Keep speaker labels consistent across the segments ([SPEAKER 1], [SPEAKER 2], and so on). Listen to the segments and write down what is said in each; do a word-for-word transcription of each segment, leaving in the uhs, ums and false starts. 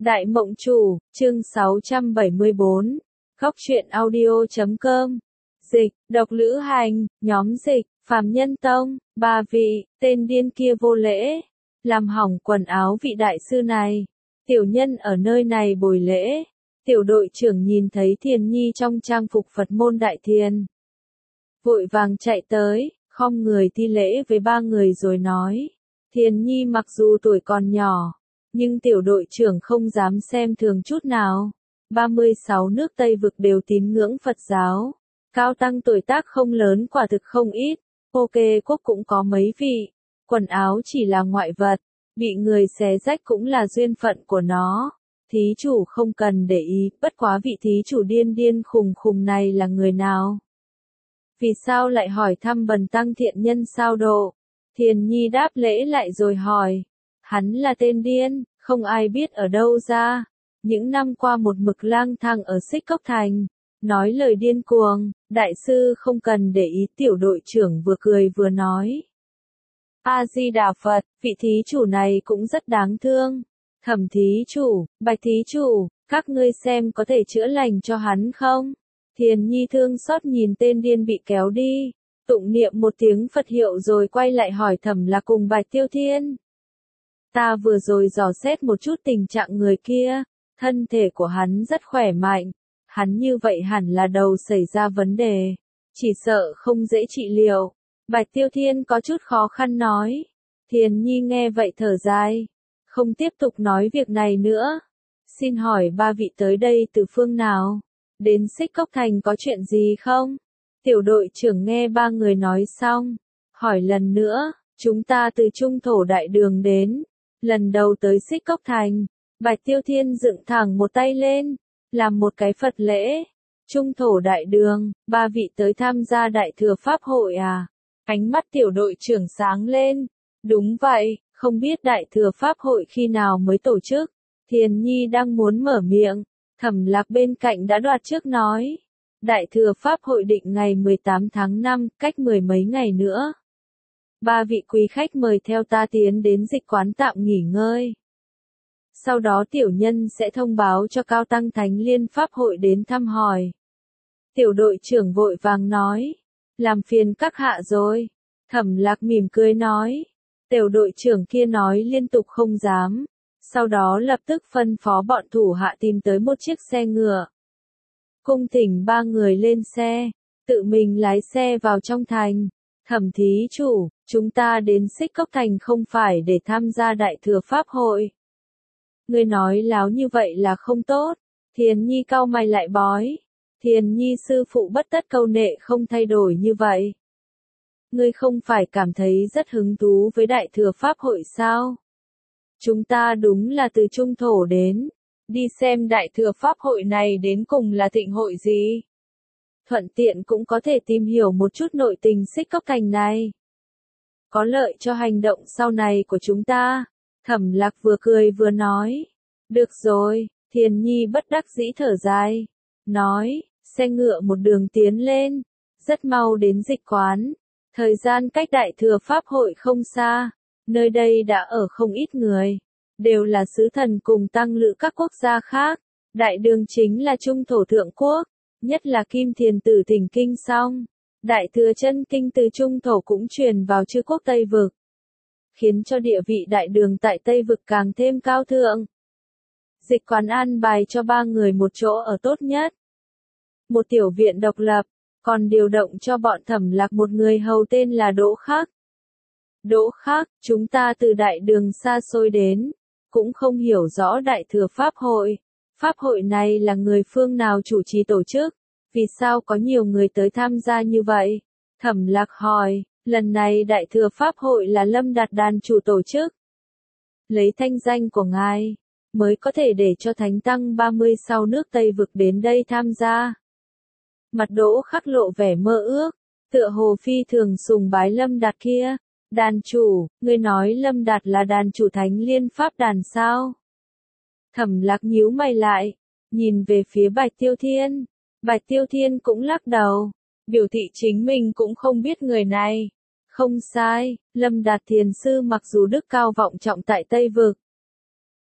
[SPEAKER 1] Đại Mộng Chủ, chương sáu trăm bảy mươi bốn, Góc truyện audio chấm com. Dịch, độc lữ hành, nhóm dịch, phàm nhân tông, ba vị, tên điên kia vô lễ, làm hỏng quần áo vị đại sư này. Tiểu nhân ở nơi này bồi lễ. Tiểu đội trưởng nhìn thấy Thiền Nhi trong trang phục Phật môn đại thiền, vội vàng chạy tới, khom người thi lễ với ba người rồi nói. Thiền Nhi mặc dù tuổi còn nhỏ, nhưng tiểu đội trưởng không dám xem thường chút nào. ba mươi sáu nước Tây vực đều tín ngưỡng Phật giáo. Cao tăng tuổi tác không lớn quả thực không ít. Ok quốc cũng có mấy vị. Quần áo chỉ là ngoại vật, bị người xé rách cũng là duyên phận của nó. Thí chủ không cần để ý, bất quá vị thí chủ điên điên khùng khùng này là người nào? Vì sao lại hỏi thăm bần tăng thiện nhân sao độ? Thiền Nhi đáp lễ lại rồi hỏi. Hắn là tên điên, không ai biết ở đâu ra. Những năm qua một mực lang thang ở Xích Cốc Thành, nói lời điên cuồng, đại sư không cần để ý. Tiểu đội trưởng vừa cười vừa nói. A-di-đà Phật, vị thí chủ này cũng rất đáng thương. Thẩm thí chủ, Bạch thí chủ, các ngươi xem có thể chữa lành cho hắn không? Thiền Nhi thương xót nhìn tên điên bị kéo đi, tụng niệm một tiếng Phật hiệu rồi quay lại hỏi Thẩm Lạc cùng Bạch Tiêu Thiên. Ta vừa rồi dò xét một chút tình trạng người kia, thân thể của hắn rất khỏe mạnh, hắn như vậy hẳn là đầu xảy ra vấn đề, chỉ sợ không dễ trị liệu. Bạch Tiêu Thiên có chút khó khăn nói. Thiền Nhi nghe vậy thở dài, không tiếp tục nói việc này nữa. Xin hỏi ba vị tới đây từ phương nào? Đến Xích Cốc Thành có chuyện gì không? Tiểu đội trưởng nghe ba người nói xong, hỏi lần nữa. Chúng ta từ Trung Thổ Đại Đường đến. Lần đầu tới Xích Cốc Thành, Bạch Tiêu Thiên dựng thẳng một tay lên, làm một cái Phật lễ. Trung Thổ Đại Đường, ba vị tới tham gia Đại Thừa Pháp hội à? Ánh mắt tiểu đội trưởng sáng lên. Đúng vậy, không biết Đại Thừa Pháp hội khi nào mới tổ chức? Thiền Nhi đang muốn mở miệng, Thẩm Lạc bên cạnh đã đoạt trước nói. Đại Thừa Pháp hội định ngày mười tám tháng năm, cách mười mấy ngày nữa. Ba vị quý khách mời theo ta tiến đến dịch quán tạm nghỉ ngơi. Sau đó tiểu nhân sẽ thông báo cho Cao Tăng Thánh Liên Pháp hội đến thăm hỏi. Tiểu đội trưởng vội vàng nói. Làm phiền các hạ rồi. Thẩm Lạc mỉm cười nói. Tiểu đội trưởng kia nói liên tục không dám. Sau đó lập tức phân phó bọn thủ hạ tìm tới một chiếc xe ngựa. Cung thỉnh ba người lên xe, tự mình lái xe vào trong thành. Thẩm thí chủ, chúng ta đến Xích Cốc Thành không phải để tham gia Đại Thừa Pháp hội. Ngươi nói láo như vậy là không tốt. Thiền Nhi cau mày lại bói. Thiền Nhi sư phụ bất tất câu nệ không thay đổi như vậy. Ngươi không phải cảm thấy rất hứng thú với Đại Thừa Pháp hội sao? Chúng ta đúng là từ Trung Thổ đến, đi xem Đại Thừa Pháp hội này đến cùng là thịnh hội gì. Thuận tiện cũng có thể tìm hiểu một chút nội tình Xích Cốc Thành này. Có lợi cho hành động sau này của chúng ta. Thẩm Lạc vừa cười vừa nói. Được rồi, Thiền Nhi bất đắc dĩ thở dài. Nói, xe ngựa một đường tiến lên, rất mau đến dịch quán. Thời gian cách Đại Thừa Pháp hội không xa, nơi đây đã ở không ít người, đều là sứ thần cùng tăng lữ các quốc gia khác. Đại đường chính là Trung Thổ Thượng Quốc, nhất là Kim Thiền Tử thỉnh kinh xong. Đại Thừa chân kinh từ Trung Thổ cũng truyền vào chư quốc Tây Vực, khiến cho địa vị đại đường tại Tây Vực càng thêm cao thượng. Dịch quán an bài cho ba người một chỗ ở tốt nhất. Một tiểu viện độc lập, còn điều động cho bọn Thẩm Lạc một người hầu tên là Đỗ Khắc. Đỗ Khắc, chúng ta từ đại đường xa xôi đến, cũng không hiểu rõ Đại Thừa Pháp hội. Pháp hội này là người phương nào chủ trì tổ chức? Vì sao có nhiều người tới tham gia như vậy? Thẩm Lạc hỏi, lần này Đại Thừa Pháp hội là Lâm Đạt Đàn chủ tổ chức. Lấy thanh danh của ngài, mới có thể để cho Thánh Tăng ba mươi sáu nước Tây Vực đến đây tham gia. Mặt Đỗ Khắc lộ vẻ mơ ước, tựa hồ phi thường sùng bái Lâm Đạt kia. Đàn chủ, ngươi nói Lâm Đạt là đàn chủ Thánh Liên Pháp đàn sao? Thẩm Lạc nhíu mày lại, nhìn về phía Bạch Tiêu Thiên. Bạch Tiêu Thiên cũng lắc đầu, biểu thị chính mình cũng không biết người này. Không sai, Lâm Đạt thiền sư mặc dù đức cao vọng trọng tại Tây Vực,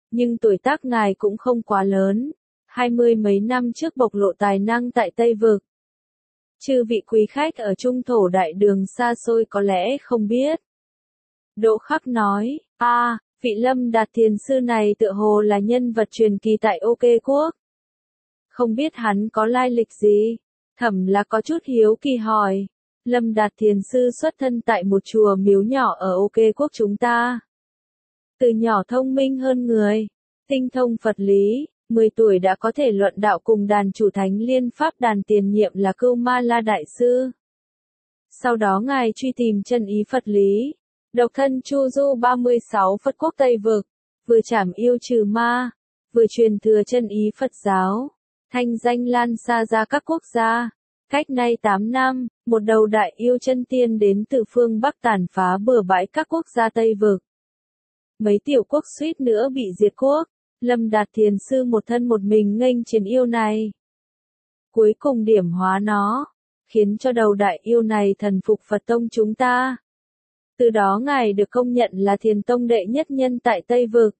[SPEAKER 1] nhưng tuổi tác ngài cũng không quá lớn, hai mươi mấy năm trước bộc lộ tài năng tại Tây Vực. Chư vị quý khách ở trung thổ đại đường xa xôi có lẽ không biết. Đỗ Khắc nói, a, à, vị Lâm Đạt Thiền Sư này tựa hồ là nhân vật truyền kỳ tại OK Quốc. Không biết hắn có lai lịch gì? Thẩm Lạc có chút hiếu kỳ hỏi. Lâm Đạt Thiền Sư xuất thân tại một chùa miếu nhỏ ở OK Quốc chúng ta. Từ nhỏ thông minh hơn người, tinh thông Phật lý, mười tuổi đã có thể luận đạo cùng đàn chủ thánh liên pháp đàn tiền nhiệm là Cưu Ma La Đại Sư. Sau đó ngài truy tìm chân ý Phật lý, độc thân chu du ba mươi sáu Phật quốc Tây Vực, vừa trảm yêu trừ ma, vừa truyền thừa chân ý Phật giáo, thanh danh lan xa ra các quốc gia. Cách nay tám năm, một đầu đại yêu chân tiên đến từ phương Bắc tàn phá bừa bãi các quốc gia Tây Vực. Mấy tiểu quốc suýt nữa bị diệt quốc, Lâm Đạt Thiền Sư một thân một mình nghênh chiến yêu này. Cuối cùng điểm hóa nó, khiến cho đầu đại yêu này thần phục Phật tông chúng ta. Từ đó ngài được công nhận là Thiền tông đệ nhất nhân tại Tây Vực.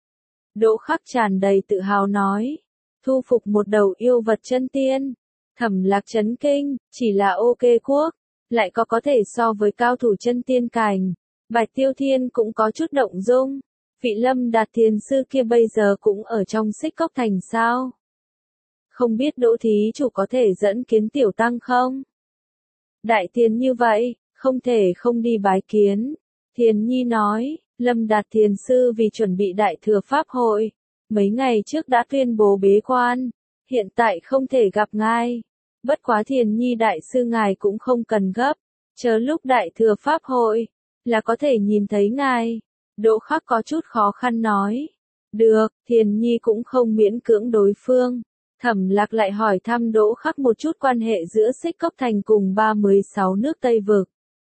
[SPEAKER 1] Đỗ Khắc tràn đầy tự hào nói, thu phục một đầu yêu vật chân tiên. Thẩm Lạc chấn kinh, chỉ là OK Quốc, lại có có thể so với cao thủ chân tiên cảnh. Bạch Tiêu Thiên cũng có chút động dung. Vị Lâm Đạt Thiền Sư kia bây giờ cũng ở trong Xích Cốc Thành sao? Không biết Đỗ thí chủ có thể dẫn kiến tiểu tăng không? Đại Thiền như vậy, không thể không đi bái kiến. Thiền Nhi nói, Lâm Đạt Thiền Sư vì chuẩn bị Đại Thừa Pháp Hội, mấy ngày trước đã tuyên bố bế quan, hiện tại không thể gặp ngài. Bất quá Thiền Nhi Đại Sư ngài cũng không cần gấp, chờ lúc Đại Thừa Pháp Hội, là có thể nhìn thấy ngài. Đỗ Khắc có chút khó khăn nói. Được, Thiền Nhi cũng không miễn cưỡng đối phương. Thẩm Lạc lại hỏi thăm Đỗ Khắc một chút quan hệ giữa Xích Cốc Thành cùng ba mươi sáu nước Tây Vực.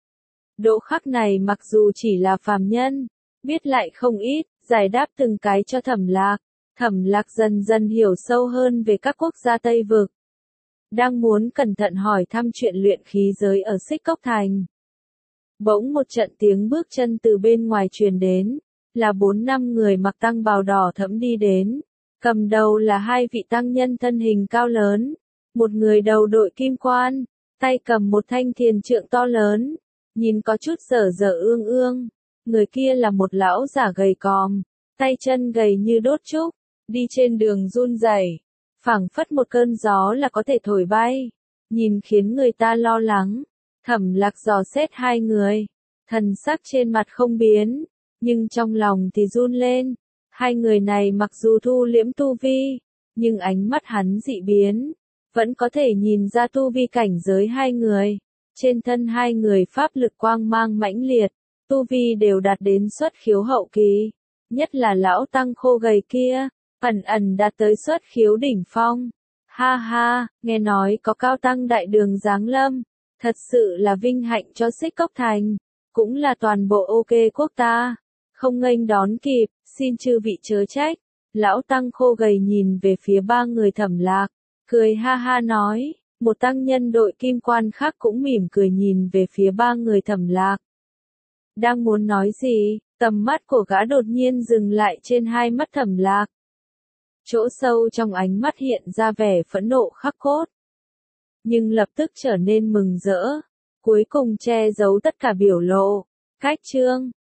[SPEAKER 1] Đỗ Khắc này mặc dù chỉ là phàm nhân, biết lại không ít, giải đáp từng cái cho Thẩm Lạc. Thẩm Lạc dần dần hiểu sâu hơn về các quốc gia Tây Vực. Đang muốn cẩn thận hỏi thăm chuyện luyện khí giới ở Xích Cốc Thành. Bỗng một trận tiếng bước chân từ bên ngoài truyền đến, là bốn năm người mặc tăng bào đỏ thẫm đi đến. Cầm đầu là hai vị tăng nhân thân hình cao lớn, một người đầu đội kim quan, tay cầm một thanh thiền trượng to lớn, nhìn có chút dở dở ương ương. Người kia là một lão giả gầy còm, tay chân gầy như đốt trúc, đi trên đường run rẩy, phảng phất một cơn gió là có thể thổi bay, nhìn khiến người ta lo lắng. Thẩm Lạc dò xét hai người, thần sắc trên mặt không biến, nhưng trong lòng thì run lên. Hai người này mặc dù thu liễm tu vi, nhưng ánh mắt hắn dị biến, vẫn có thể nhìn ra tu vi cảnh giới hai người. Trên thân hai người pháp lực quang mang mãnh liệt, tu vi đều đạt đến xuất khiếu hậu kỳ, nhất là lão tăng khô gầy kia, ẩn ẩn đạt tới xuất khiếu đỉnh phong. Ha ha, nghe nói có cao tăng đại đường giáng lâm, thật sự là vinh hạnh cho Xích Cốc Thành, cũng là toàn bộ OK Quốc ta. Không nghênh đón kịp, xin chư vị chớ trách. Lão tăng khô gầy nhìn về phía ba người Thẩm Lạc, cười ha ha nói. Một tăng nhân đội kim quan khác cũng mỉm cười nhìn về phía ba người Thẩm Lạc. Đang muốn nói gì, tầm mắt của gã đột nhiên dừng lại trên hai mắt Thẩm Lạc. Chỗ sâu trong ánh mắt hiện ra vẻ phẫn nộ khắc cốt, nhưng lập tức trở nên mừng rỡ, cuối cùng che giấu tất cả biểu lộ. Cách chương